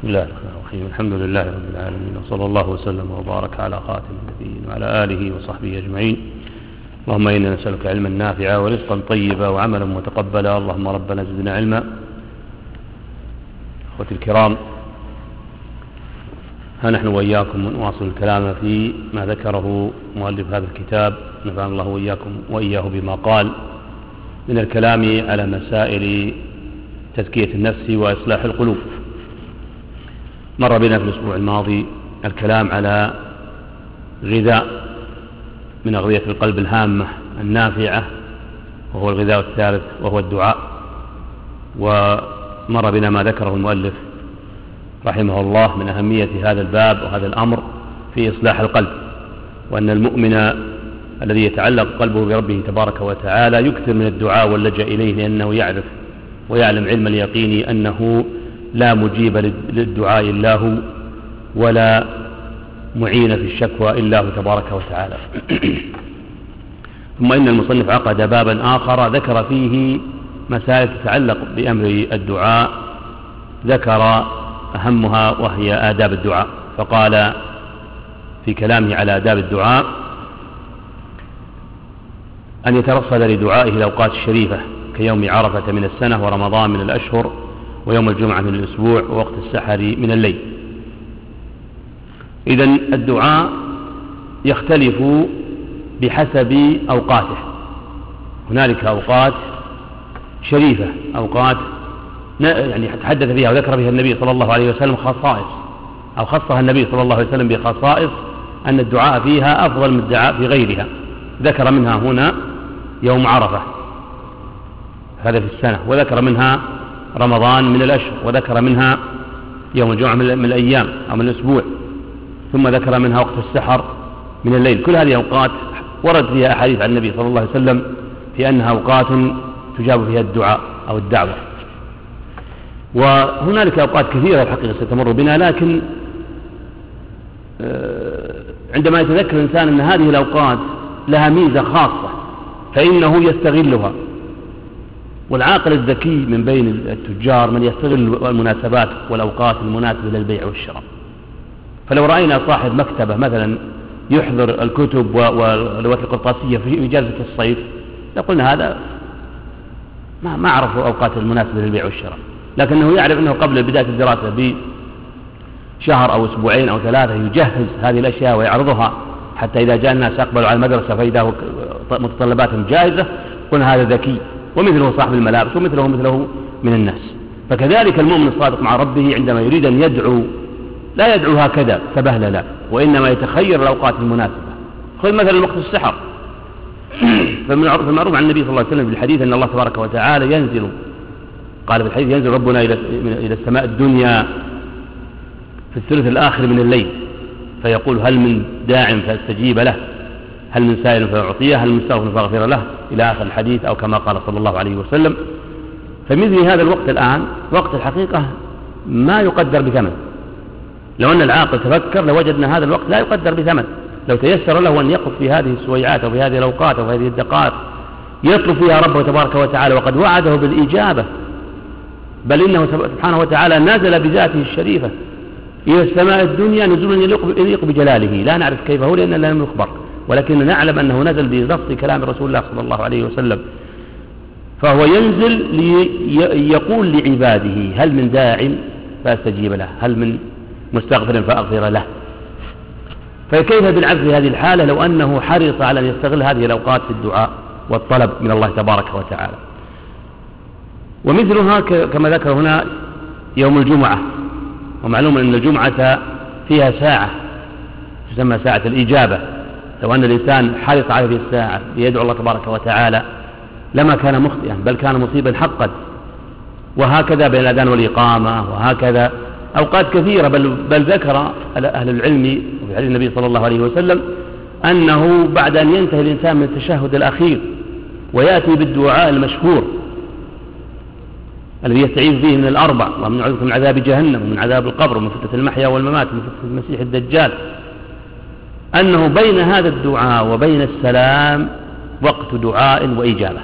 بسم الله الرحمن الرحيم. الحمد لله رب العالمين، وصلى الله وسلم وبارك على خاتم النبيين وعلى آله وصحبه أجمعين. اللهم إنا نسألك علما نافعا ورزقا طيبا وعملا متقبلا. اللهم ربنا زدنا علما. أخوتي الكرام، ها نحن وإياكم نواصل الكلام في ما ذكره مؤلف هذا الكتاب، نفعنا الله وإياكم وإياه بما قال من الكلام على مسائل تزكية النفس وإصلاح القلوب. مر بنا في الأسبوع الماضي الكلام على غذاء من أغذية القلب الهامة النافعة، وهو الغذاء الثالث وهو الدعاء. ومر بنا ما ذكره المؤلف رحمه الله من أهمية هذا الباب وهذا الأمر في إصلاح القلب، وأن المؤمن الذي يتعلق قلبه بربه تبارك وتعالى يكثر من الدعاء واللجأ إليه، لأنه يعرف ويعلم علم اليقين أنه لا مجيب للدعاء إلا هو، ولا معين في الشكوى إلا هو تبارك وتعالى. ثم إن المصنف عقد بابا آخر ذكر فيه مسائل تتعلق بأمر الدعاء، ذكر أهمها وهي آداب الدعاء. فقال في كلامه على آداب الدعاء أن يترصد لدعائه الأوقات الشريفة كيوم عرفة من السنة، ورمضان من الأشهر، ويوم الجمعة من الأسبوع، ووقت السحر من الليل. إذن الدعاء يختلف بحسب أوقاته. هنالك أوقات شريفة، أوقات يعني تحدث فيها وذكر فيها النبي صلى الله عليه وسلم خصائص، أو خصها النبي صلى الله عليه وسلم بخصائص أن الدعاء فيها أفضل من الدعاء في غيرها. ذكر منها هنا يوم عرفة هذا في السنة، وذكر منها رمضان من الأشهر، وذكر منها يوم الجمعة من الأيام أو من الأسبوع، ثم ذكر منها وقت السحر من الليل. كل هذه أوقات ورد فيها أحاديث عن النبي صلى الله عليه وسلم في أنها أوقات تجاب فيها الدعاء أو الدعوة. وهنالك أوقات كثيرة الحقيقة ستمر بنا، لكن عندما يتذكر الإنسان أن هذه الأوقات لها ميزة خاصة فإنه يستغلها. والعاقل الذكي من بين التجار من يستغل المناسبات والأوقات المناسبة للبيع والشراء. فلو رأينا صاحب مكتبة مثلا يحضر الكتب والأدوات القرطاسية في إجازة الصيف، لقلنا هذا ما عرفوا أوقات المناسبة للبيع والشراء، لكنه يعرف أنه قبل بداية الدراسة بشهر أو أسبوعين أو ثلاثة يجهز هذه الأشياء ويعرضها، حتى إذا جاء الناس أقبلوا على المدرسة فإذا متطلباتهم جاهزة. قلنا هذا ذكي، ومثله صاحب الملابس، ومثله من الناس. فكذلك المؤمن الصادق مع ربه عندما يريد أن يدعو لا يدعو هكذا سبهل لا، وإنما يتخير الأوقات المناسبة. خذ مثلا وقت السحر، فالمعروف عن النبي صلى الله عليه وسلم في الحديث أن الله تبارك وتعالى ينزل، قال في الحديث ينزل ربنا إلى السماء الدنيا في الثلث الآخر من الليل، فيقول هل من داع فاستجيب له، هل من سائل فأعطيه، هل من مستغفر فأغفر له، إلى آخر الحديث، أو كما قال صلى الله عليه وسلم. فمثل هذا الوقت الآن وقت الحقيقة ما يقدر بثمن. لو أن العاقل تفكر لوجدنا هذا الوقت لا يقدر بثمن. لو تيسر له أن يقف في هذه السويعات أو في هذه الأوقات أو في هذه الدقائق يطلب فيها ربه تبارك وتعالى، وقد وعده بالإجابة، بل إنه سبحانه وتعالى نزل بذاته الشريفة إلى السماء الدنيا نزولا يليق بجلاله. لا نعرف كيف هو لأننا لم نخبر، ولكن نعلم أنه نزل بنص كلام رسول الله صلى الله عليه وسلم. فهو ينزل ليقول لعباده هل من داع فاستجيب له، هل من مستغفر فأغفر له. فكيف بالعبد في هذه الحالة لو أنه حرص على أن يستغل هذه الأوقات في الدعاء والطلب من الله تبارك وتعالى. ومثلها كما ذكر هنا يوم الجمعة، ومعلوم أن الجمعة فيها ساعة تسمى ساعة الإجابة. لو أن الإنسان حرص على هذه الساعة ليدعو الله تبارك وتعالى لما كان مخطئا، بل كان مصيبا حقا. وهكذا بين الأذان والإقامة، وهكذا أوقات كثيرة. بل ذكر أهل العلم في حديث النبي صلى الله عليه وسلم أنه بعد أن ينتهي الإنسان من التشهد الأخير ويأتي بالدعاء المشهور الذي يستعيذ فيه من الأربع: اللهم نعوذ بك من عذاب جهنم ومن عذاب القبر ومن فتنة المحيا والممات ومن فتنة المسيح الدجال، أنه بين هذا الدعاء وبين السلام وقت دعاء وإجابة.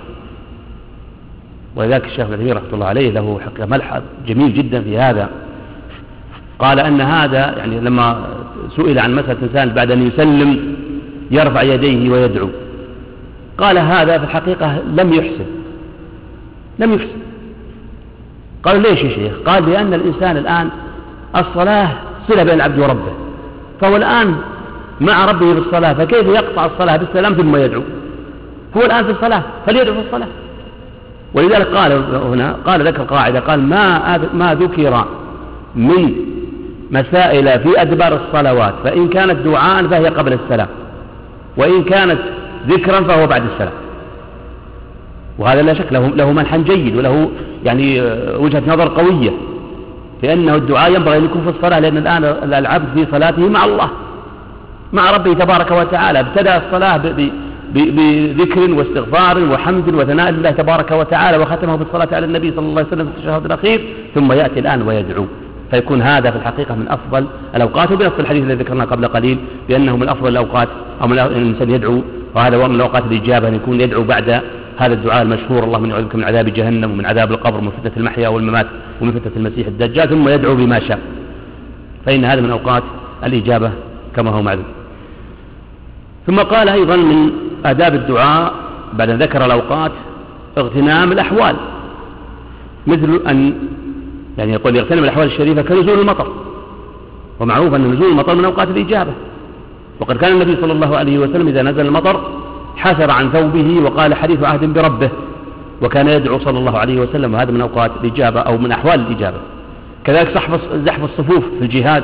ولذلك الشيخ ابن عثيمين رحمه الله عليه له حقيقة ملحظ جميل جدا في هذا، قال أن هذا يعني لما سئل عن مسألة إنسان بعد أن يسلم يرفع يديه ويدعو، قال هذا في الحقيقة لم يحسن. قال ليش يا شيخ؟ قال لأن الإنسان الآن الصلاة صلة بين العبد وربه، فهو الآن مع ربه بالصلاة، فكيف يقطع الصلاة بالسلام ثم يدعو؟ هو الآن في الصلاة فليدعو في الصلاة. ولذلك قال هنا، قال ذكر قاعدة، قال ما ذكر من مسائل في أدبار الصلوات فإن كانت دعاء فهي قبل السلام، وإن كانت ذكرا فهو بعد السلام. وهذا لا شك له منحا جيد وله يعني وجهة نظر قوية، لأنه الدعاء ينبغي أن يكون في الصلاة، لأن الآن العبد في صلاته مع الله مع ربه تبارك وتعالى. ابتدأ الصلاة بذكر واستغفار وحمد وثناء لله تبارك وتعالى، وختمه بالصلاة على النبي صلى الله عليه وسلم في التشهد الأخير، ثم يأتي الآن ويدعو، فيكون هذا في الحقيقة من أفضل الأوقات، وبنص الحديث الذي ذكرناه قبل قليل بأنه من أفضل الأوقات، أو من الإنسان يدعو، وهذا من الأوقات الإجابة، أن يكون يدعو بعد هذا الدعاء المشهور: اللهم إني أعوذ بك من عذاب جهنم ومن عذاب القبر ومن فتنة المحيا والممات ومن فتنة المسيح الدجال، ثم يدعو بما شاء، فإن هذا من أوقات الإجابة كما هو معلوم. ثم قال أيضا من آداب الدعاء بعد أن ذكر الأوقات اغتنام الأحوال، مثل أن يعني يقول يغتنم الأحوال الشريفة كنزول المطر، ومعروف أن نزول المطر من أوقات الإجابة، وقد كان النبي صلى الله عليه وسلم إذا نزل المطر حسر عن ثوبه وقال حديث عهد بربه، وكان يدعو صلى الله عليه وسلم، وهذا من أوقات الإجابة أو من أحوال الإجابة. كذلك زحف الصفوف في الجهاد،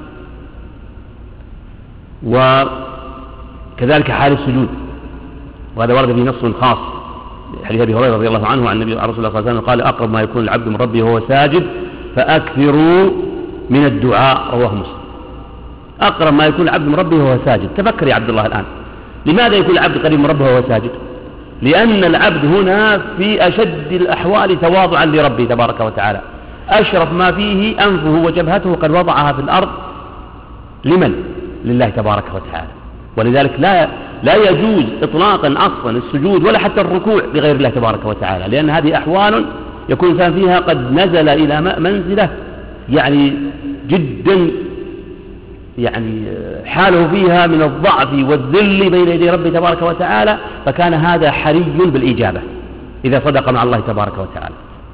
وكذلك حال السجود، وهذا ورد به نص خاص حديث أبي هريرة رضي الله عنه عن النبي رسول الله صلى الله عليه وسلم قال: أقرب ما يكون العبد من ربه وهو ساجد فأكثروا من الدعاء، رواه مسلم. أقرب ما يكون العبد من ربه وهو ساجد. تفكر يا عبد الله الآن، لماذا يكون العبد قريب من ربه وهو ساجد؟ لأن العبد هنا في أشد الأحوال تواضعا لربه تبارك وتعالى، أشرف ما فيه أنفه وجبهته قد وضعها في الأرض لمن؟ لله تبارك وتعالى. ولذلك لا يجوز إطلاقا أصلا السجود ولا حتى الركوع لغير الله تبارك وتعالى، لأن هذه أحوال يكون الإنسان فيها قد نزل إلى منزلة يعني جدا يعني حاله فيها من الضعف والذل بين يدي ربه تبارك وتعالى، فكان هذا حري بالإجابة إذا صدق مع الله تبارك وتعالى.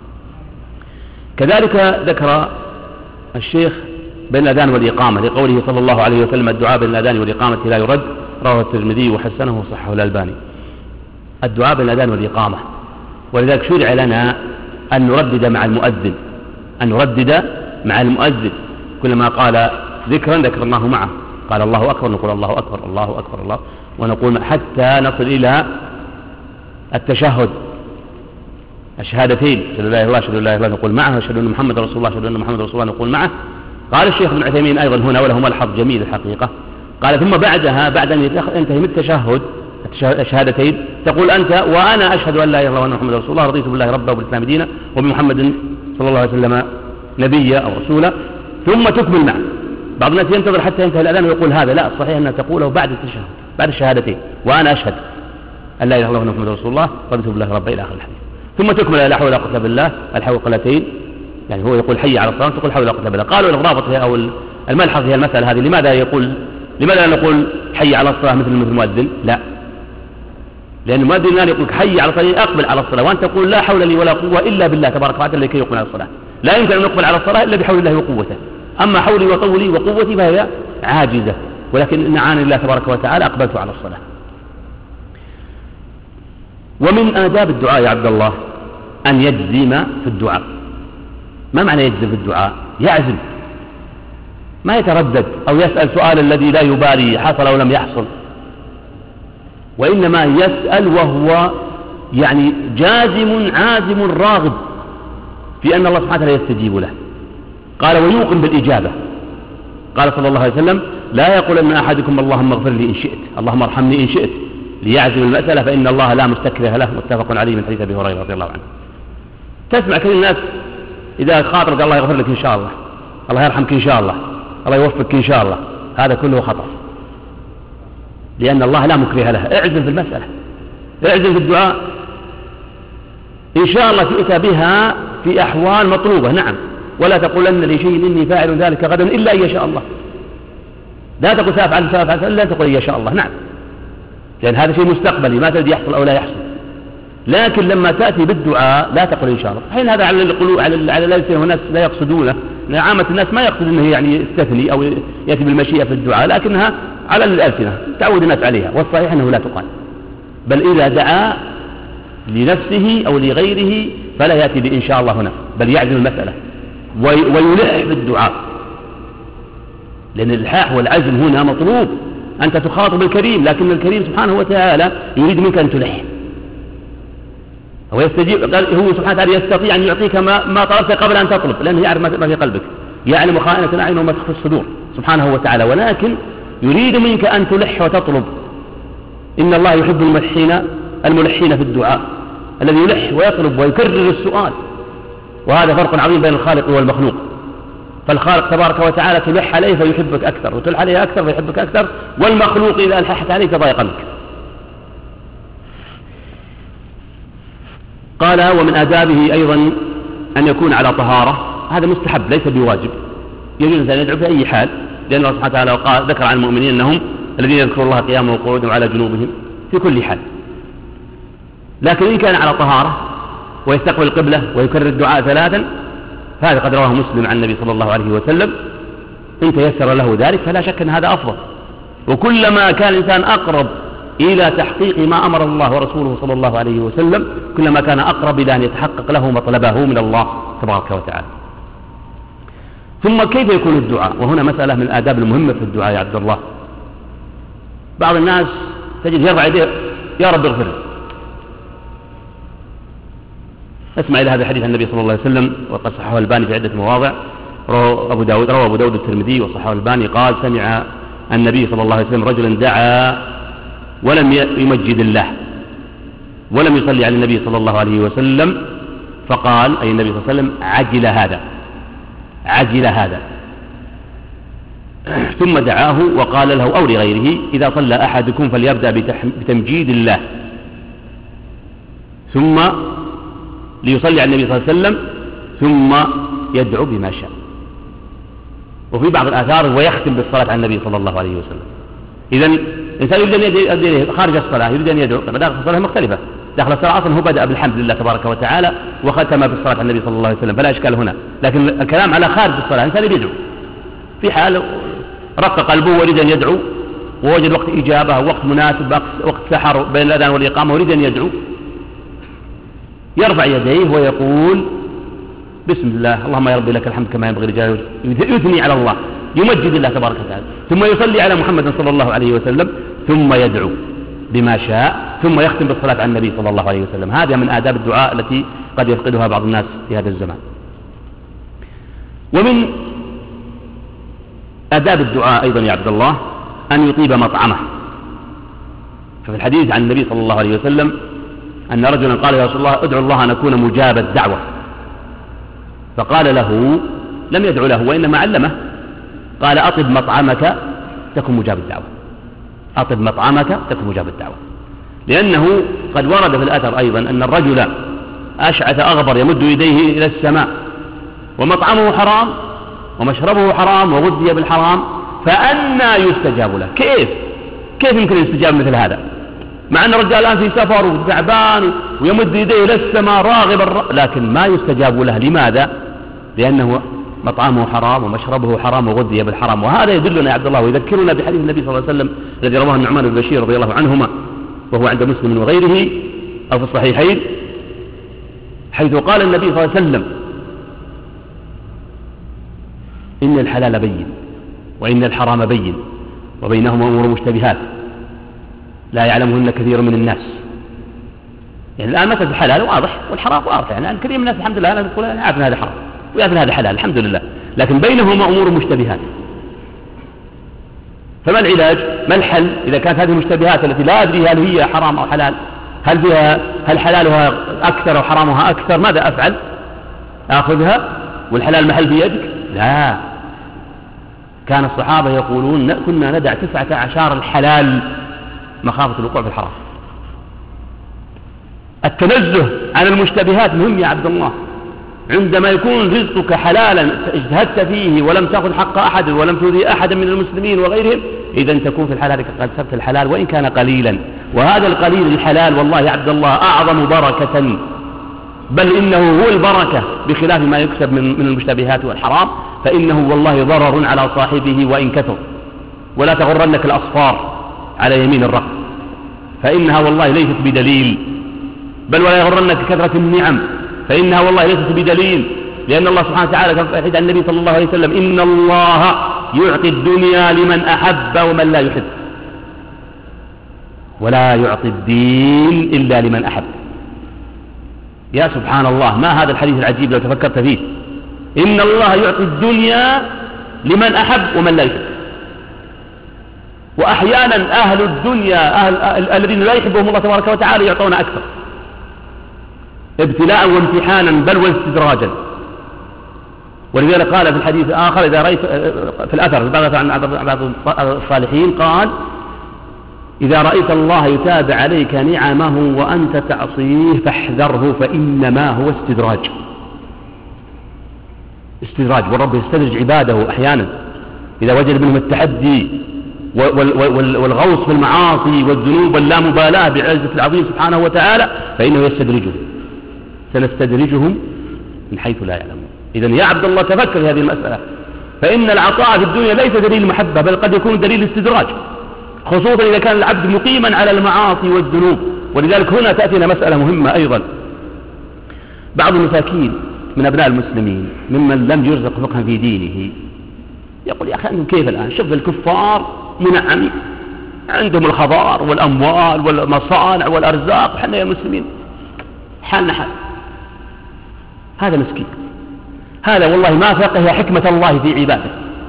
كذلك ذكر الشيخ بين الأذان والإقامة لقوله صلى الله عليه وسلم: الدعاء بين الأذان والإقامة لا يرد، رواه الترمذي وحسنه وصححه الألباني. الدعاء بين الأذان والإقامة، ولذلك شرع لنا أن نردد مع المؤذن كلما قال ذكرا ذكرناه معه، قال الله أكبر نقول الله أكبر الله أكبر الله، ونقول حتى نصل إلى التشهد، الشهادتين، أشهد أن لا إله إلا الله أشهد أن لا إله إلا الله نقول معه، أشهد أن محمد رسول الله أشهد أن محمد رسول الله نقول معه. قال الشيخ ابن عثيمين أيضا هنا وله ملحظ جميل الحقيقة، قال: ثم بعدها بعد أن ينتهي من التشهد الشهادتين تقول أنت: وأنا أشهد أن لا إله إلا الله وأن محمد رسول الله، رضيت بالله ربا وبالإسلام دينا وبمحمد صلى الله عليه وسلم نبيا أو رسولا، ثم تكمل معه. بعض الناس ينتظر حتى ينتهي الأذان ويقول هذا، لا، الصحيح أن تقوله بعد التشهد، بعد الشهادتين: وأنا أشهد أن لا إله إلا الله وأن محمد رسول الله، رضيت بالله ربا، إلى آخر الحديث. ثم تكمل لا حول ولا قوة بالله، الحوقلتين، يعني هو يقول حي على الصلاة تقول حول ولا قوة بالله. قالوا الرابط أو الملحظ هي المسألة هذه، لماذا لا نقول حي على الصلاة مثل المؤذن؟ لا، لأن المؤذن الآن يقول حي على الصلاة أقبل على الصلاة، وأنت تقول لا حول لي ولا قوة إلا بالله تبارك وتعالى لكي يقبل على الصلاة. لا يمكن أن نقبل على الصلاة إلا بحول الله وقوته، أما حولي وطولي وقوتي فهي عاجزة، ولكن إن عاني الله تبارك وتعالى أقبلت على الصلاة. ومن آداب الدعاء يا عبد الله أن يجزم في الدعاء. ما معنى يجزم في الدعاء؟ يعزم، ما يتردد أو يسأل سؤال الذي لا يبالي حصل أو لم يحصل، وإنما يسأل وهو يعني جازم عازم راغب في أن الله سبحانه وتعالى يستجيب له. قال: ويوقن بالإجابة. قال صلى الله عليه وسلم: لا يقول أن أحدكم اللهم اغفر لي إن شئت، اللهم ارحمني إن شئت، ليعزم المسألة فإن الله لا مستكره له، متفق عليه من حديث أبي هريرة رضي الله عنه. تسمع كل الناس إذا خاطرك الله يغفر لك إن شاء الله، الله يرحمك إن شاء الله، الله يوفقك إن شاء الله، هذا كله خطأ، لأن الله لا مكره له. اعزم في المسألة، اعزم في الدعاء، إن شاء الله تؤتى بها في أحوال مطلوبة، نعم، ولا تقولن لشيء إني فاعل ذلك غدا إلا أن يشاء الله. لا تقول سأفعل إلا تقول إن يشاء الله. نعم، لأن هذا شيء مستقبلي ما تدري يحصل أو لا يحصل. لكن لما تأتي بالدعاء لا تقول إن شاء الله. حين هذا على القلوب على الألسنة والناس لا يقصدونه، عامة الناس ما يقصد أنه يعني يستثني أو يأتي بالمشيئة في الدعاء، لكنها على الألسنة تعود الناس عليها، والصحيح أنه لا تقال. بل إذا دعا لنفسه أو لغيره فلا يأتي بإن شاء الله هنا، بل يعزم المسألة ويلح بالدعاء، لأن الإلحاح والعزم هنا مطلوب. أنت تخاطب الكريم، لكن الكريم سبحانه وتعالى يريد منك أن تلح. هو يستجيب، هو سبحانه وتعالى يستطيع أن يعطيك ما طلبت قبل أن تطلب، لأنه يعرف ما في قلبك، يعلم خائنة الأعين وما تخفي الصدور سبحانه وتعالى، ولكن يريد منك أن تلح وتطلب. إن الله يحب الملحين في الدعاء، الذي يلح ويطلب ويكرر السؤال. وهذا فرق عظيم بين الخالق والمخلوق. فالخالق تبارك وتعالى تلح عليه فيحبك أكثر، وتلح عليه أكثر فيحبك أكثر، والمخلوق إذا ألححت عليه تضايق منك. قال: ومن آدابه أيضا أن يكون على طهارة. هذا مستحب ليس بواجب، يجوز أن يدعو في أي حال، لأن الله سبحانه وتعالى ذكر عن المؤمنين أنهم الذين يذكرون الله قياما وقعودا وعلى جنوبهم في كل حال. لكن إن كان على طهارة ويستقبل القبلة ويكرر الدعاء 3 فهذا قد رواه مسلم عن النبي صلى الله عليه وسلم، إن تيسر له ذلك فلا شك أن هذا أفضل. وكلما كان الإنسان أقرب إلى تحقيق ما أمر الله ورسوله صلى الله عليه وسلم كلما كان أقرب إلى أن يتحقق له مطلبه من الله تبارك وتعالى. ثم كيف يكون الدعاء؟ وهنا مسألة من الآداب المهمة في الدعاء يا عبد الله. بعض الناس تجد يرفع يديه: يا رب اغفر. اسمع إلى هذا الحديث عن النبي صلى الله عليه وسلم، وقد صححه الألباني في عدة مواضع. روى أبو داود الترمذي وصححه الألباني قال: سمع النبي صلى الله عليه وسلم رجلا دعا ولم يمجد الله ولم يصلي على النبي صلى الله عليه وسلم، فقال أي النبي صلى الله عليه وسلم: عجل هذا. ثم دعاه وقال له أو لغيره: إذا صلى أحدكم فليبدأ بتمجيد الله ثم ليصلي على النبي صلى الله عليه وسلم ثم يدعو بما شاء. وفي بعض الآثار ويختم بالصلاة على النبي صلى الله عليه وسلم. إذن الإنسان يريد أن يدعو خارج الصلاة، يريد أن يدعو، داخل الصلاة مختلفة. داخل الصلاة أصلا هو بدأ بالحمد لله تبارك وتعالى وختم بالصلاة على النبي صلى الله عليه وسلم، فلا إشكال هنا. لكن الكلام على خارج الصلاة، الإنسان يدعو في حال رق قلبه ويريد أن يدعو ووجد وقت إجابة وقت مناسب، وقت سحر بين الأذان والإقامة ويريد أن يدعو، يرفع يديه ويقول: بسم الله، اللهم يا ربي لك الحمد كما ينبغي لجلاله وجهه، يثني على الله، يمجد الله تبارك وتعالى، ثم يصلي على محمد صلى الله عليه وسلم، ثم يدعو بما شاء، ثم يختم بالصلاة على النبي صلى الله عليه وسلم. هذا من آداب الدعاء التي قد يفقدها بعض الناس في هذا الزمان. ومن آداب الدعاء أيضا يا عبد الله أن يطيب مطعمه. ففي الحديث عن النبي صلى الله عليه وسلم أن رجلا قال: يا رسول الله ادعو الله أن أكون مجاب الدعوة. فقال له، لم يدعو له وإنما علمه، قال: أطب مطعمك تكن مجاب الدعوة. أطب مطعمك تكن مجاب الدعوة. لأنه قد ورد في الأثر أيضا أن الرجل أشعث أغبر يمد يديه إلى السماء ومطعمه حرام ومشربه حرام وغذي بالحرام، فأنى يستجاب له؟ كيف يمكن يستجاب مثل هذا، مع أن الرجال الآن في سفر وتعبان ويمد يديه إلى السماء راغبا، لكن ما يستجاب له. لماذا؟ لأنه مطعمه حرام ومشربه حرام وغذي بالحرام. وهذا يدلنا يا عبد الله ويذكرنا بحديث النبي صلى الله عليه وسلم الذي رواه النعمان بن بشير رضي الله عنهما، وهو عند مسلم وغيره أو في الصحيحين، حيث قال النبي صلى الله عليه وسلم: إن الحلال بين وإن الحرام بين وبينهما أمور مشتبهات لا يعلمهن كثير من الناس. يعني الآن مثل الحلال واضح والحرام واضح، يعني كثير من الناس الحمد لله يقول أنا عارف هذا حرام ويعرف هذا حلال الحمد لله، لكن بينهما أمور مشتبهات. فما العلاج؟ ما الحل إذا كانت هذه المشتبهات التي لا أدري هل هي حرام أو حلال، هل حلالها أكثر أو حرامها أكثر؟ ماذا أفعل؟ أخذها والحلال محل في يدك؟ لا. كان الصحابة يقولون: كنا ندع 19 الحلال مخافة الوقوع في الحرام. التنزه عن المشتبهات مهم يا عبد الله. عندما يكون رزقك حلالا اجتهدت فيه ولم تأخذ حق أحد ولم تؤذي أحدا من المسلمين وغيرهم، إذا تكون في الحلال قد سبت الحلال وإن كان قليلا. وهذا القليل الحلال والله يا عبد الله أعظم بركة، بل إنه هو البركة، بخلاف ما يكسب من المشتبهات والحرام، فإنه والله ضرر على صاحبه وإن كثر. ولا تغرنك الأصفار على يمين الرقب، فإنها والله ليست بدليل، بل ولا يغرنك كثرة النعم، فإنها والله ليست بدليل، لأن الله سبحانه وتعالى كما في النبي صلى الله عليه وسلم: إن الله يعطي الدنيا لمن أحب ومن لا يحب، ولا يعطي الدين إلا لمن أحب. يا سبحان الله، ما هذا الحديث العجيب لو تفكرت فيه؟ إن الله يعطي الدنيا لمن أحب ومن لا يحب. وأحيانا أهل الدنيا الذين لا يحبهم الله تبارك وتعالى يعطون أكثر، ابتلاء وامتحانا بل واستدراجا. ولذلك قال في الحديث آخر إذا رأيت في الأثر عن بعض الصالحين قال: إذا رأيت الله يتابع عليك نعمه وأنت تعصيه فاحذره، فإنما هو استدراج. والرب يستدرج عباده أحيانا إذا وجد منهم التحدي والغوص في المعاصي والذنوب واللامبالاة بعزة العظيم سبحانه وتعالى، فإنه يستدرجهم. سنستدرجهم من حيث لا يعلمون. إذن يا عبد الله تفكر هذه المسألة، فإن العطاء في الدنيا ليس دليل محبة، بل قد يكون دليل استدراج، خصوصا إذا كان العبد مقيما على المعاصي والذنوب. ولذلك هنا تأتينا مسألة مهمة أيضا. بعض المساكين من أبناء المسلمين ممن لم يرزق فقها في دينه يقول: يا أخي أنتم كيف الآن؟ شوف الكفار منعم، عندهم الخضار والأموال والمصانع والأرزاق، وحنا يا مسلمين حالنا حال. هذا مسكين، هذا والله ما فقه حكمة الله في عباده.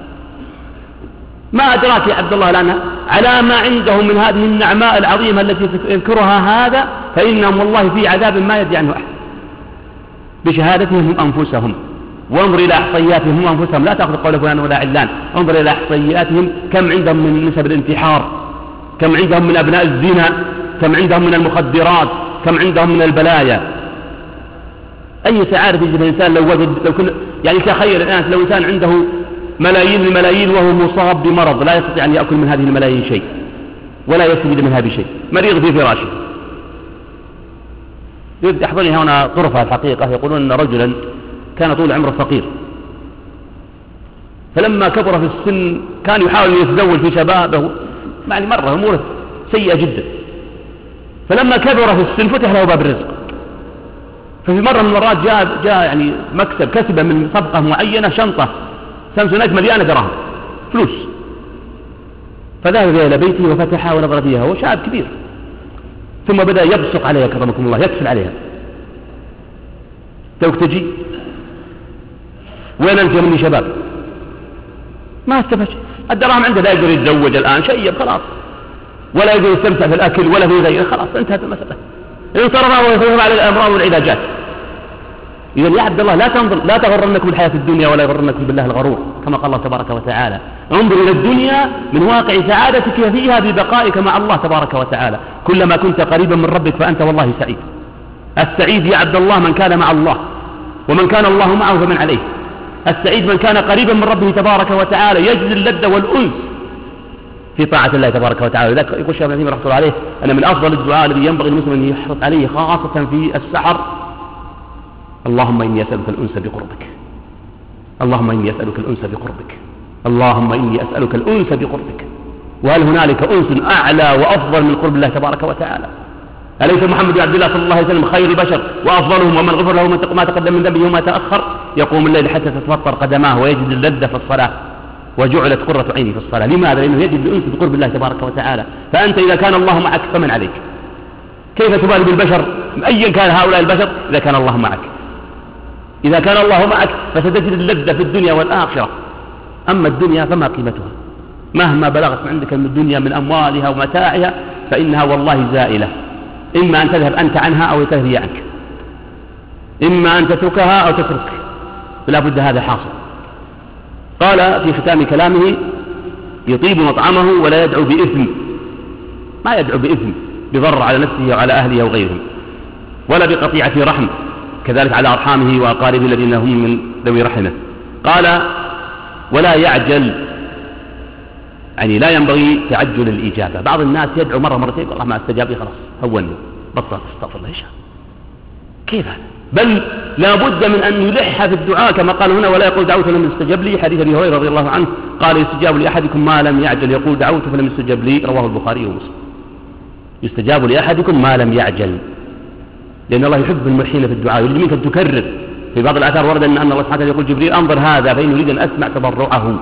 ما أدراك يا عبد الله لنا على ما عندهم من هذه النعماء العظيمة التي يذكرها هذا، فإنهم والله في عذاب ما يدري عنه أحد، بشهادتهم هم أنفسهم. وانظر إلى إحصائياتهم هم أنفسهم، لا تأخذ قول فلان ولا علان، انظر إلى إحصائياتهم كم عندهم من نسب الانتحار، كم عندهم من أبناء الزنا، كم عندهم من المخدرات، كم عندهم من البلايا. أي سعادة يجد الإنسان لو كل يعني تخيل الآن لو إنسان عنده ملايين الملايين وهو مصاب بمرض لا يستطيع أن يأكل من هذه الملايين شيء ولا يستفيد منها بشيء، مريض في فراشه. يحضرني هنا طرفة الحقيقة، يقولون أن رجلا كان طول عمره فقير، فلما كبر في السن كان يحاول أن يتزوج في شبابه، يعني مرة أموره سيئة جدا. فلما كبر في السن فتح له باب الرزق، ففي مرة من المرات جاء يعني كسب من صفقة معينة شنطة سامسونات مليانة دراهم فلوس، فذهب بها إلى بيته وفتحها ونظر فيها، هو شاب كبير، ثم بدأ يبصق عليها كرمكم الله، يكسل عليها. توك تجي وين أنت يا مني شباب؟ ما استفاد شيء، الدراهم عنده لا يقدر يتزوج الآن، شيب خلاص، ولا يقدر يستمتع في الأكل ولا في غيره، خلاص انتهت المسألة، انصرف ويصرف على الأمراض والعلاجات. إذا يا عبد الله لا تغرنكم الحياة الدنيا ولا يغرنكم بالله الغرور، كما قال الله تبارك وتعالى: انظر إلى الدنيا من واقع سعادتك فيها ببقائك مع الله تبارك وتعالى. كلما كنت قريبا من ربك فأنت والله سعيد. السعيد يا عبد الله من كان مع الله، ومن كان الله معه فمن عليه. السعيد من كان قريبا من ربه تبارك وتعالى يجد اللذة والأنس في طاعة الله تبارك وتعالى. لذلك يقول الشيخ ابن عثيمين رحمه الله عليه أن من أفضل الدعاء الذي ينبغي المسلم أن يحرص عليه خاصة في السحر: اللهم إني أسألك الأنس بقربك، اللهم إني أسألك الأنس بقربك، اللهم إني أسألك الأنس بقربك. وهل هنالك أنس أعلى وأفضل من قرب الله تبارك وتعالى؟ أليس محمد بن عبد الله صلى الله عليه وسلم خير بشر وأفضلهم، ومن غفر له ما تقدم من ذنبه وما تأخر، يقوم الليل حتى تتفطر قدماه ويجد اللذة في الصلاة، وجعلت قرة عيني في الصلاة. لماذا؟ لأنه يجد الأنس بقرب الله تبارك وتعالى. فأنت إذا كان الله معك فمن عليك؟ كيف تبالي بالبشر أيا كان هؤلاء البشر إذا كان الله معك؟ إذا كان الله معك فستجد اللذة في الدنيا والآخرة. أما الدنيا فما قيمتها؟ مهما بلغت عندك من الدنيا من أموالها ومتاعها فإنها والله زائلة، إما أن تذهب أنت عنها أو تهدي عنك، إما أن تتركها أو تترك، فلا بد هذا حاصل. قال في ختام كلامه: يطيب مطعمه ولا يدعو بإثم، ما يدعو بإثم بضر على نفسه وعلى أهله وغيرهم، ولا بقطيعة رحم، كذلك على أرحامه وأقاربه الذين هم من ذوي رحمه. قال ولا يعجل، يعني لا ينبغي تعجل الإجابة. بعض الناس يدعو مرة مرتين والله ما استجاب لي خلاص هوني بطل استغفر الله كيف هذا؟ بل لا بد من أن يلح في الدعاء كما قال هنا ولا يقول دعوت فلم يستجب لي، حديث أبي هريرة رضي الله عنه قال يستجاب لأحدكم ما لم يعجل، يقول دعوت فلم يستجب لي، رواه البخاري ومسلم. يستجاب لأحدكم ما لم يعجل، لأن الله يحب الملحين في الدعاء، يريد منك أن تكرر. في بعض الآثار ورد أن الله سبحانه يقول جبريل أنظر هذا فإن يريد أن أسمع تضرعه،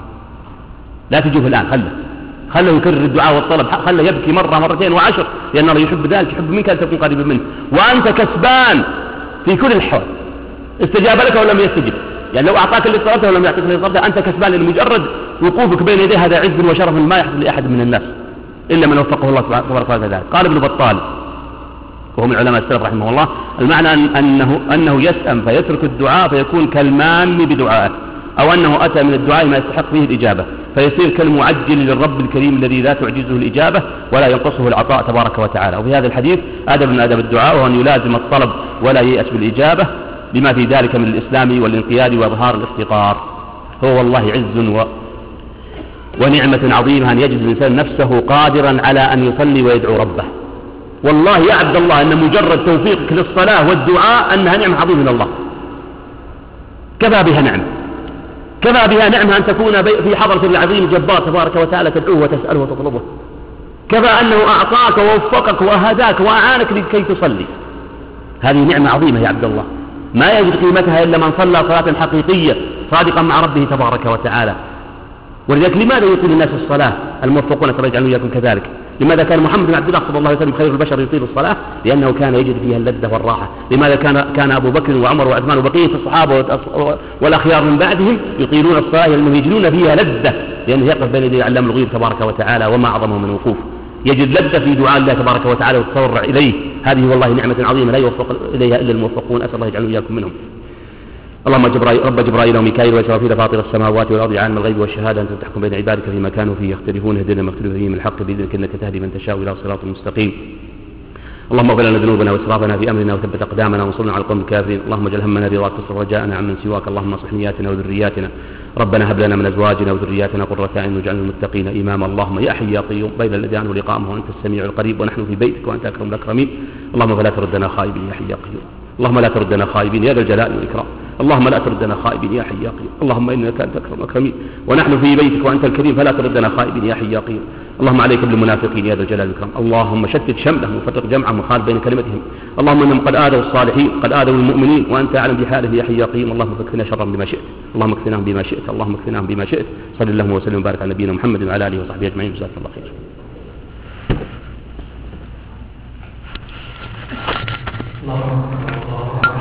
لا تجوه الآن، خله يكرر الدعاء والطلب، خله يبكي مرة مرتين وعشر، لأن الله يحب ذلك، يحب منك أن تكون قريبا منه، وأنت كسبان في كل الحوال. استجاب لك ولم يستجب، يعني لو أعطاك اللي طلبته ولم يعطيك اللي طلبته أنت كسبان، لأن مجرد وقوفك بين يديه هذا عز وشرف ما يحصل لأحد من الناس إلا من وفقه الله تبارك وتعالى ذلك. قال ابن بطال وهو من علماء السلف رحمه الله المعنى أنه يسأم فيترك الدعاء فيكون كالمان بدعائه، أو أنه أتى من الدعاء ما يستحق فيه الإجابة فيصير كالمعجل للرب الكريم الذي لا تعجزه الإجابة ولا ينقصه العطاء تبارك وتعالى. وفي هذا الحديث أدب من آداب الدعاء، وهو أن يلازم الطلب ولا ييأس بالإجابة لما في ذلك من الإسلام والانقياد وإظهار الافتقار. هو والله عز ونعمة عظيمة أن يجد الإنسان نفسه قادرا على أن يصلي ويدعو ربه. والله يا عبد الله أن مجرد توفيقك للصلاة والدعاء أنها نعمة عظيمة من الله، كفى بها نعمة، كفى بها نعمة أن تكون في حضرة العظيم الجبار تبارك وتعالى تدعوه وتسأله وتطلبه، كفى أنه أعطاك ووفقك وأهداك وأعانك لكي تصلي. هذه نعمة عظيمة يا عبد الله ما يجد قيمتها إلا من صلى صلاة حقيقية صادقا مع ربه تبارك وتعالى. ولذلك لماذا يطيل الناس الصلاة الموفقون ترى يجعلون إياكم كذلك؟ لماذا كان محمد بن عبد الله صلى الله عليه وسلم خير البشر يطيل الصلاة؟ لأنه كان يجد فيها اللذة والراحة. لماذا كان أبو بكر وعمر وعثمان وبقية الصحابة والأخيار من بعدهم يطيلون الصلاة لأنهم يجدون فيها لذة، لأنه يقف بين يدي علام الغيوب تبارك وتعالى وما أعظمه من وقوف، يجد لذة في دعاء الله تبارك وتعالى والتضرع إليه. هذه والله نعمة عظيمة لا يوفق إليها إلا الموفقون، أسأل الله يجعلنا إياكم منهم. اللهم رب جبرائيل وميكائيل وإسرافيل فاطر السماوات والأرض عالم الغيب والشهادة أنت تحكم بين عبادك فيما كانوا فيه يختلفون اهدنا ما اختلفوا فيه من الحق بإذنك إنك تهدي من تشاء إلى صراط مستقيم. اللهم اغفر لنا ذنوبنا وإسرافنا في أمرنا وثبت أقدامنا وانصرنا على القوم الكافرين. اللهم اجعل همنا رضاك واصرف رجاءنا عمن سواك. اللهم اصلح نياتنا وذرياتنا. ربنا هب لنا من أزواجنا وذرياتنا قرة أعين واجعلنا للمتقين إماما. اللهم يا حي يا قيوم بين الأذان والإقامة وأنت السميع القريب ونحن في بيتك وأنت أكرم الأكرمين. اللهم فلا تردنا خائبين يا حي يا قيوم. اللهم لا تردنا خائبين يا ذا الجلال والإكرام. اللهم لا تردنا خائبين يا حي يا قيوم. اللهم إنك أنت أكرم الأكرمين ونحن في بيتك وأنت الكريم فلا تردنا خائبين يا حي يا قيوم. اللهم عليك بالمنافقين يا ذا الجلال والإكرام. اللهم شتت شملهم وفرق جمعهم وخالف بين كلمتهم. اللهم إنهم قد آذوا الصالحين قد آذوا المؤمنين وأنت أعلم بحالهم يا حي يا قيوم. اللهم فاكفنا شرهم بما شئت. اللهم اكفناهم بما شئت. اللهم اكفناهم بما شئت. صلى الله وسلم وبارك على نبينا محمد وعلى آله وصحبه أجمعين. جزاك الله خير.